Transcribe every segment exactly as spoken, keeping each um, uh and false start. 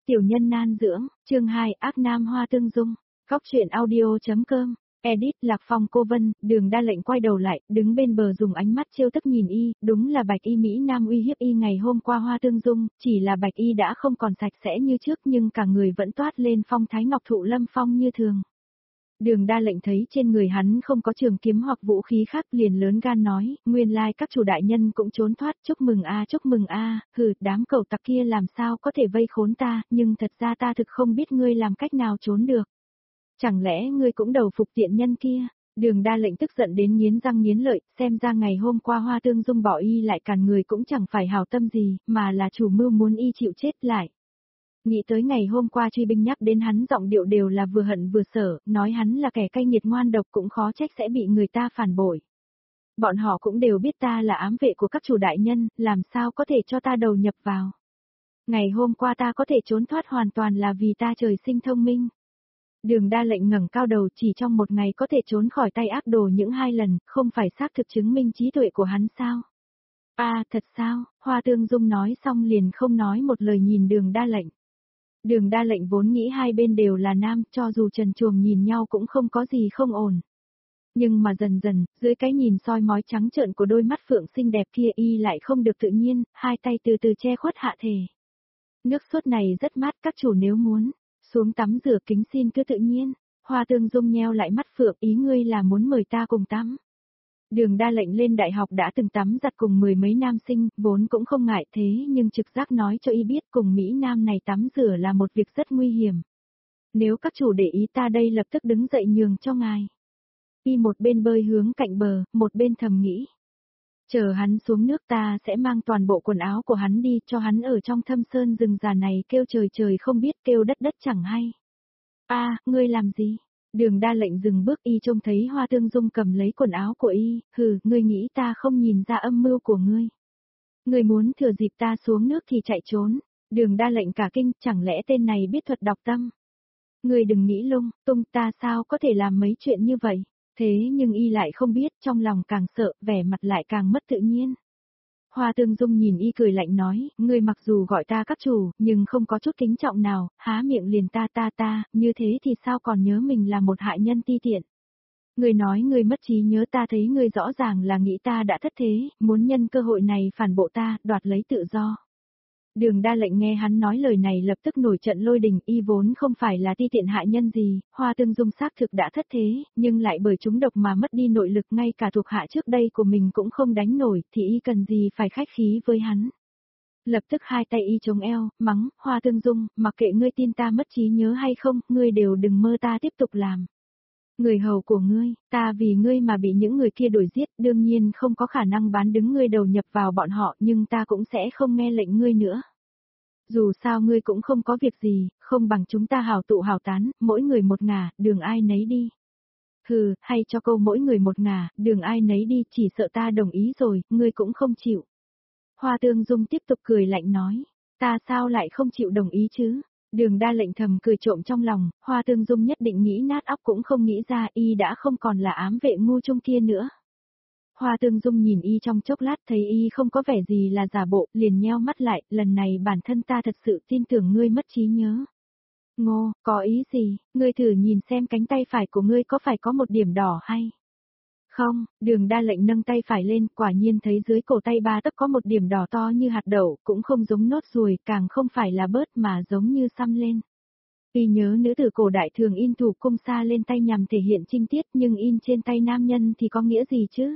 Tiểu nhân nan dưỡng, chương hai, ác nam hoa tương dung, góc truyện audio.com, edit Lạc Phong cô Vân, Đường Đa Lệnh quay đầu lại, đứng bên bờ dùng ánh mắt trêu tức nhìn y, đúng là bạch y Mỹ Nam uy hiếp y ngày hôm qua hoa tương dung, chỉ là bạch y đã không còn sạch sẽ như trước nhưng cả người vẫn toát lên phong thái ngọc thụ lâm phong như thường. Đường Đa Lệnh thấy trên người hắn không có trường kiếm hoặc vũ khí khác liền lớn gan nói, nguyên lai các chủ đại nhân cũng trốn thoát, chúc mừng a chúc mừng a, hừ, đám cẩu tặc kia làm sao có thể vây khốn ta, nhưng thật ra ta thực không biết ngươi làm cách nào trốn được. Chẳng lẽ ngươi cũng đầu phục tiện nhân kia? Đường Đa Lệnh tức giận đến nghiến răng nghiến lợi, xem ra ngày hôm qua hoa tương dung bỏ y lại càn người cũng chẳng phải hảo tâm gì, mà là chủ mưu muốn y chịu chết lại. Nghĩ tới ngày hôm qua truy binh nhắc đến hắn giọng điệu đều là vừa hận vừa sợ, nói hắn là kẻ cay nghiệt ngoan độc cũng khó trách sẽ bị người ta phản bội. Bọn họ cũng đều biết ta là ám vệ của các chủ đại nhân, làm sao có thể cho ta đầu nhập vào. Ngày hôm qua ta có thể trốn thoát hoàn toàn là vì ta trời sinh thông minh. Đường Đa Lệnh ngẩng cao đầu, chỉ trong một ngày có thể trốn khỏi tay ác đồ những hai lần, không phải xác thực chứng minh trí tuệ của hắn sao? A, à, thật sao? Hoa Tương Dung nói xong liền không nói một lời nhìn Đường Đa Lệnh. Đường Đa Lệnh vốn nghĩ hai bên đều là nam, cho dù trần truồng nhìn nhau cũng không có gì không ổn. Nhưng mà dần dần, dưới cái nhìn soi mói trắng trợn của đôi mắt phượng xinh đẹp kia y lại không được tự nhiên, hai tay từ từ che khuất hạ thể. Nước sốt này rất mát, các chủ nếu muốn xuống tắm rửa kính xin cứ tự nhiên. Hoa Tương Dung nheo lại mắt phượng, ý ngươi là muốn mời ta cùng tắm. Đường Đa Lệnh lên đại học đã từng tắm giặt cùng mười mấy nam sinh, vốn cũng không ngại thế nhưng trực giác nói cho y biết cùng Mỹ Nam này tắm rửa là một việc rất nguy hiểm. Nếu các chủ để ý ta đây lập tức đứng dậy nhường cho ngài. Y một bên bơi hướng cạnh bờ, một bên thầm nghĩ. Chờ hắn xuống nước ta sẽ mang toàn bộ quần áo của hắn đi cho hắn ở trong thâm sơn rừng già này kêu trời trời không biết kêu đất đất chẳng hay. A, à, ngươi làm gì? Đường Đa Lệnh dừng bước y trông thấy Hoa Tương Dung cầm lấy quần áo của y, hừ, ngươi nghĩ ta không nhìn ra âm mưu của ngươi. Ngươi muốn thừa dịp ta xuống nước thì chạy trốn. Đường Đa Lệnh cả kinh, chẳng lẽ tên này biết thuật đọc tâm. Ngươi đừng nghĩ lung tung, ta sao có thể làm mấy chuyện như vậy. Thế nhưng y lại không biết, trong lòng càng sợ, vẻ mặt lại càng mất tự nhiên. Hoa Tương Dung nhìn y cười lạnh nói, ngươi mặc dù gọi ta các chủ, nhưng không có chút kính trọng nào, há miệng liền ta ta ta, như thế thì sao còn nhớ mình là một hại nhân ti tiện. Ngươi nói ngươi mất trí nhớ, ta thấy ngươi rõ ràng là nghĩ ta đã thất thế, muốn nhân cơ hội này phản bộ ta, đoạt lấy tự do. Đường Đa Lệnh nghe hắn nói lời này lập tức nổi trận lôi đình, y vốn không phải là ti tiện hại nhân gì, Hoa Tương Dung xác thực đã thất thế, nhưng lại bởi trúng độc mà mất đi nội lực, ngay cả thuộc hạ trước đây của mình cũng không đánh nổi, thì y cần gì phải khách khí với hắn. Lập tức hai tay y chống eo, mắng, Hoa Tương Dung, mặc kệ ngươi tin ta mất trí nhớ hay không, ngươi đều đừng mơ ta tiếp tục làm. Người hầu của ngươi, ta vì ngươi mà bị những người kia đuổi giết, đương nhiên không có khả năng bán đứng ngươi đầu nhập vào bọn họ, nhưng ta cũng sẽ không nghe lệnh ngươi nữa. Dù sao ngươi cũng không có việc gì, không bằng chúng ta hảo tụ hảo tán, mỗi người một ngả, đường ai nấy đi. Hừ, hay cho câu mỗi người một ngả, đường ai nấy đi, chỉ sợ ta đồng ý rồi, ngươi cũng không chịu. Hoa Tương Dung tiếp tục cười lạnh nói, ta sao lại không chịu đồng ý chứ? Đường Đa Lệnh thầm cười trộm trong lòng, Hoa Tương Dung nhất định nghĩ nát óc cũng không nghĩ ra y đã không còn là ám vệ ngu trung kia nữa. Hoa Tương Dung nhìn y trong chốc lát thấy y không có vẻ gì là giả bộ, liền nheo mắt lại, lần này bản thân ta thật sự tin tưởng ngươi mất trí nhớ. Ngô, có ý gì, ngươi thử nhìn xem cánh tay phải của ngươi có phải có một điểm đỏ hay? Không, Đường Đa Lệnh nâng tay phải lên, quả nhiên thấy dưới cổ tay ba tấc có một điểm đỏ to như hạt đậu, cũng không giống nốt ruồi, càng không phải là bớt mà giống như xăm lên. Y nhớ nữ tử cổ đại thường in thủ cung sa lên tay nhằm thể hiện trinh tiết, nhưng in trên tay nam nhân thì có nghĩa gì chứ?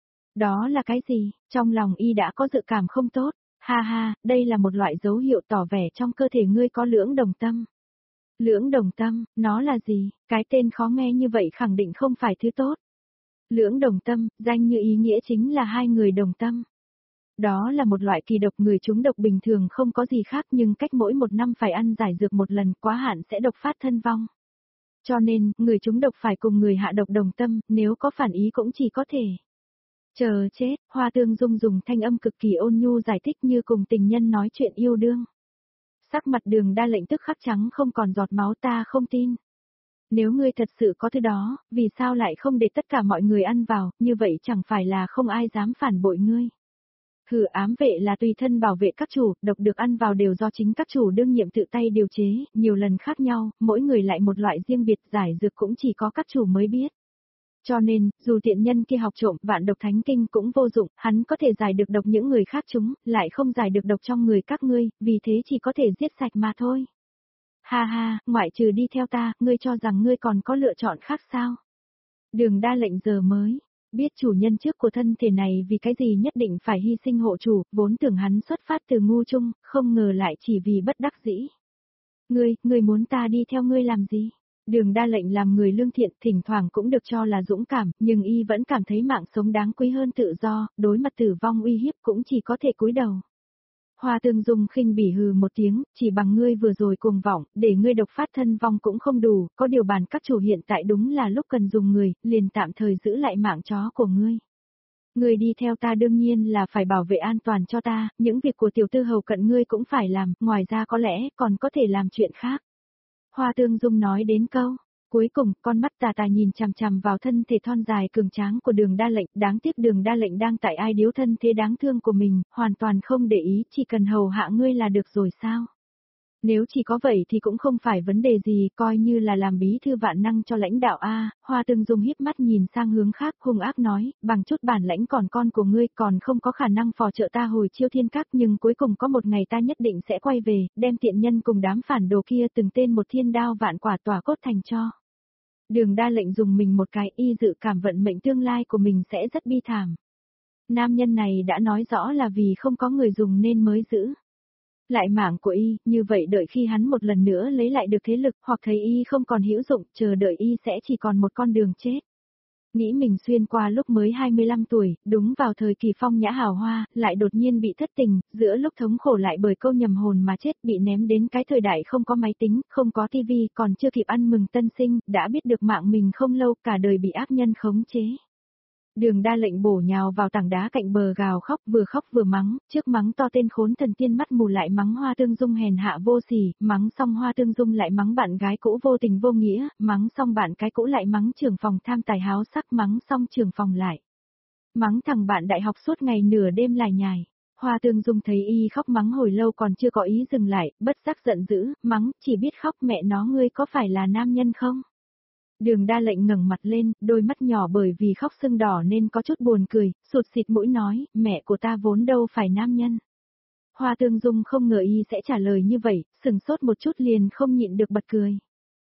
Đó là cái gì? Trong lòng y đã có dự cảm không tốt. Ha ha, đây là một loại dấu hiệu tỏ vẻ trong cơ thể ngươi có lưỡng đồng tâm. Lưỡng đồng tâm, nó là gì? Cái tên khó nghe như vậy khẳng định không phải thứ tốt. Lưỡng đồng tâm, danh như ý nghĩa chính là hai người đồng tâm. Đó là một loại kỳ độc, người trúng độc bình thường không có gì khác nhưng cách mỗi một năm phải ăn giải dược một lần, quá hạn sẽ độc phát thân vong. Cho nên, người trúng độc phải cùng người hạ độc đồng tâm, nếu có phản ý cũng chỉ có thể chờ chết. Hoa Tương Dung dùng thanh âm cực kỳ ôn nhu giải thích như cùng tình nhân nói chuyện yêu đương. Sắc mặt Đường Đa Lệnh tức khắc trắng không còn giọt máu, ta không tin. Nếu ngươi thật sự có thứ đó, vì sao lại không để tất cả mọi người ăn vào, như vậy chẳng phải là không ai dám phản bội ngươi. Hừ, ám vệ là tùy thân bảo vệ các chủ, độc được ăn vào đều do chính các chủ đương nhiệm tự tay điều chế, nhiều lần khác nhau, mỗi người lại một loại riêng biệt, giải dược cũng chỉ có các chủ mới biết. Cho nên, dù tiện nhân kia học trộm vạn độc thánh kinh cũng vô dụng, hắn có thể giải được độc những người khác chúng, lại không giải được độc trong người các ngươi, vì thế chỉ có thể giết sạch mà thôi. Ha ha, ngoại trừ đi theo ta, ngươi cho rằng ngươi còn có lựa chọn khác sao? Đường Đa Lệnh giờ mới biết chủ nhân trước của thân thể này vì cái gì nhất định phải hy sinh hộ chủ, vốn tưởng hắn xuất phát từ ngu chung, không ngờ lại chỉ vì bất đắc dĩ. Ngươi, ngươi muốn ta đi theo ngươi làm gì? Đường Đa Lệnh làm người lương thiện, thỉnh thoảng cũng được cho là dũng cảm, nhưng y vẫn cảm thấy mạng sống đáng quý hơn tự do, đối mặt tử vong uy hiếp cũng chỉ có thể cúi đầu. Hoa Tương Dung khinh bỉ hừ một tiếng, chỉ bằng ngươi vừa rồi cuồng vọng, để ngươi độc phát thân vong cũng không đủ, có điều bản các chủ hiện tại đúng là lúc cần dùng người, liền tạm thời giữ lại mạng chó của ngươi. Ngươi đi theo ta đương nhiên là phải bảo vệ an toàn cho ta, những việc của tiểu tư hầu cận ngươi cũng phải làm, ngoài ra có lẽ còn có thể làm chuyện khác. Hoa Tương Dung nói đến câu cuối cùng, con mắt tà tà nhìn chằm chằm vào thân thể thon dài cường tráng của Đường Đa Lệnh, đáng tiếc Đường Đa Lệnh đang tại ai điếu thân thế đáng thương của mình, hoàn toàn không để ý, chỉ cần hầu hạ ngươi là được rồi sao? Nếu chỉ có vậy thì cũng không phải vấn đề gì, coi như là làm bí thư vạn năng cho lãnh đạo A. Hoa Tương Dung híp mắt nhìn sang hướng khác, hung ác nói, bằng chút bản lãnh còn con của ngươi còn không có khả năng phò trợ ta hồi Chiêu Thiên Các, nhưng cuối cùng có một ngày ta nhất định sẽ quay về, đem tiện nhân cùng đám phản đồ kia từng tên một thiên đao vạn quả tỏa cốt thành cho. Đường Đa Lệnh dùng mình một cái, y dự cảm vận mệnh tương lai của mình sẽ rất bi thảm. Nam nhân này đã nói rõ là vì không có người dùng nên mới giữ lại mạng của y, như vậy đợi khi hắn một lần nữa lấy lại được thế lực, hoặc thấy y không còn hữu dụng, chờ đợi y sẽ chỉ còn một con đường chết. Nghĩ mình xuyên qua lúc mới hai mươi lăm tuổi, đúng vào thời kỳ phong nhã hào hoa, lại đột nhiên bị thất tình, giữa lúc thống khổ lại bởi câu nhầm hồn mà chết, bị ném đến cái thời đại không có máy tính, không có tivi, còn chưa kịp ăn mừng tân sinh, đã biết được mạng mình không lâu, cả đời bị ác nhân khống chế. Đường Đa Lệnh bổ nhào vào tảng đá cạnh bờ gào khóc, vừa khóc vừa mắng, trước mắng to tên khốn thần tiên mắt mù lại mắng Hoa Tương Dung hèn hạ vô sỉ, mắng xong Hoa Tương Dung lại mắng bạn gái cũ vô tình vô nghĩa, mắng xong bạn cái cũ lại mắng trưởng phòng tham tài háo sắc, mắng xong trưởng phòng lại mắng thằng bạn đại học suốt ngày nửa đêm lải nhải. Hoa Tương Dung thấy y khóc mắng hồi lâu còn chưa có ý dừng lại, bất giác giận dữ, mắng, chỉ biết khóc, mẹ nó ngươi có phải là nam nhân không? Đường Đa Lệnh ngẩng mặt lên, đôi mắt nhỏ bởi vì khóc sưng đỏ nên có chút buồn cười, sụt xịt mũi nói, mẹ của ta vốn đâu phải nam nhân. Hoa Tương Dung không ngờ y sẽ trả lời như vậy, sừng sốt một chút liền không nhịn được bật cười.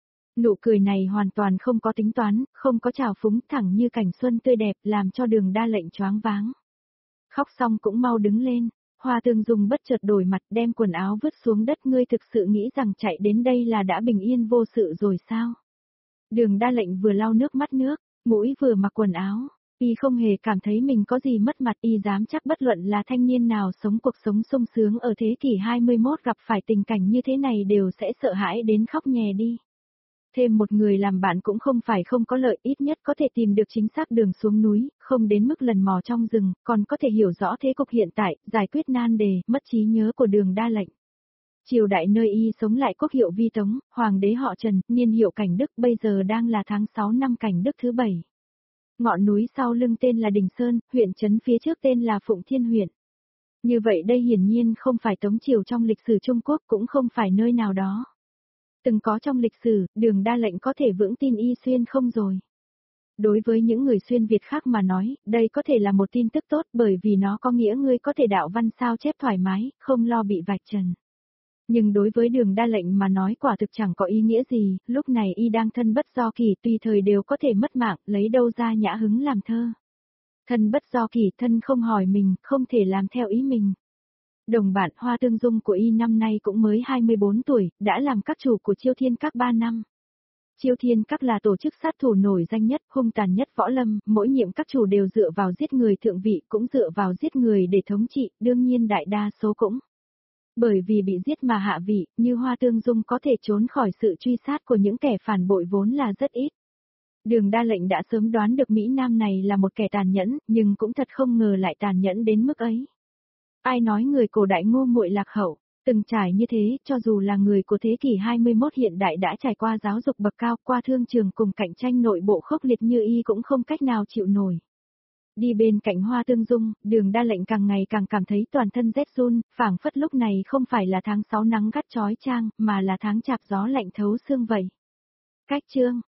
Nụ cười này hoàn toàn không có tính toán, không có trào phúng, thẳng như cảnh xuân tươi đẹp, làm cho Đường Đa Lệnh choáng váng. Khóc xong cũng mau đứng lên, Hoa Tương Dung bất chợt đổi mặt, đem quần áo vứt xuống đất, ngươi thực sự nghĩ rằng chạy đến đây là đã bình yên vô sự rồi sao? Đường Đa Lệnh vừa lau nước mắt nước, mũi vừa mặc quần áo, y không hề cảm thấy mình có gì mất mặt, y dám chắc bất luận là thanh niên nào sống cuộc sống sung sướng ở thế kỷ hai mươi mốt gặp phải tình cảnh như thế này đều sẽ sợ hãi đến khóc nhè đi. Thêm một người làm bạn cũng không phải không có lợi, ít nhất có thể tìm được chính xác đường xuống núi, không đến mức lần mò trong rừng, còn có thể hiểu rõ thế cục hiện tại, giải quyết nan đề, mất trí nhớ của Đường Đa Lệnh. Triều đại nơi y sống lại quốc hiệu Vi Tống, hoàng đế họ Trần, niên hiệu Cảnh Đức, bây giờ đang là tháng sáu năm Cảnh Đức thứ bảy. Ngọn núi sau lưng tên là Đình Sơn, huyện trấn phía trước tên là Phụng Thiên huyện. Như vậy đây hiển nhiên không phải Tống triều trong lịch sử Trung Quốc, cũng không phải nơi nào đó từng có trong lịch sử, Đường Đa Lệnh có thể vững tin y xuyên không rồi. Đối với những người xuyên Việt khác mà nói, đây có thể là một tin tức tốt bởi vì nó có nghĩa ngươi có thể đạo văn sao chép thoải mái, không lo bị vạch trần. Nhưng đối với Đường Đa Lệnh mà nói quả thực chẳng có ý nghĩa gì, lúc này y đang thân bất do kỳ, tùy thời đều có thể mất mạng, lấy đâu ra nhã hứng làm thơ. Thân bất do kỳ, thân không hỏi mình, không thể làm theo ý mình. Đồng bạn Hoa Tương Dung của y năm nay cũng mới hai mươi bốn tuổi, đã làm các chủ của Chiêu Thiên Các ba năm. Chiêu Thiên Các là tổ chức sát thủ nổi danh nhất, hung tàn nhất võ lâm, mỗi nhiệm các chủ đều dựa vào giết người thượng vị, cũng dựa vào giết người để thống trị, đương nhiên đại đa số cũng bởi vì bị giết mà hạ vị, như Hoa Tương Dung có thể trốn khỏi sự truy sát của những kẻ phản bội vốn là rất ít. Đường Đa Lệnh đã sớm đoán được Mỹ Nam này là một kẻ tàn nhẫn, nhưng cũng thật không ngờ lại tàn nhẫn đến mức ấy. Ai nói người cổ đại ngu muội lạc hậu, từng trải như thế, cho dù là người của thế kỷ hai mươi mốt hiện đại đã trải qua giáo dục bậc cao, qua thương trường cùng cạnh tranh nội bộ khốc liệt như y cũng không cách nào chịu nổi. Đi bên cạnh Hoa Tương Dung, Đường Đa Lệnh càng ngày càng cảm thấy toàn thân rét run, phảng phất lúc này không phải là tháng sáu nắng gắt chói chang, mà là tháng chạp gió lạnh thấu xương vậy. Cách chương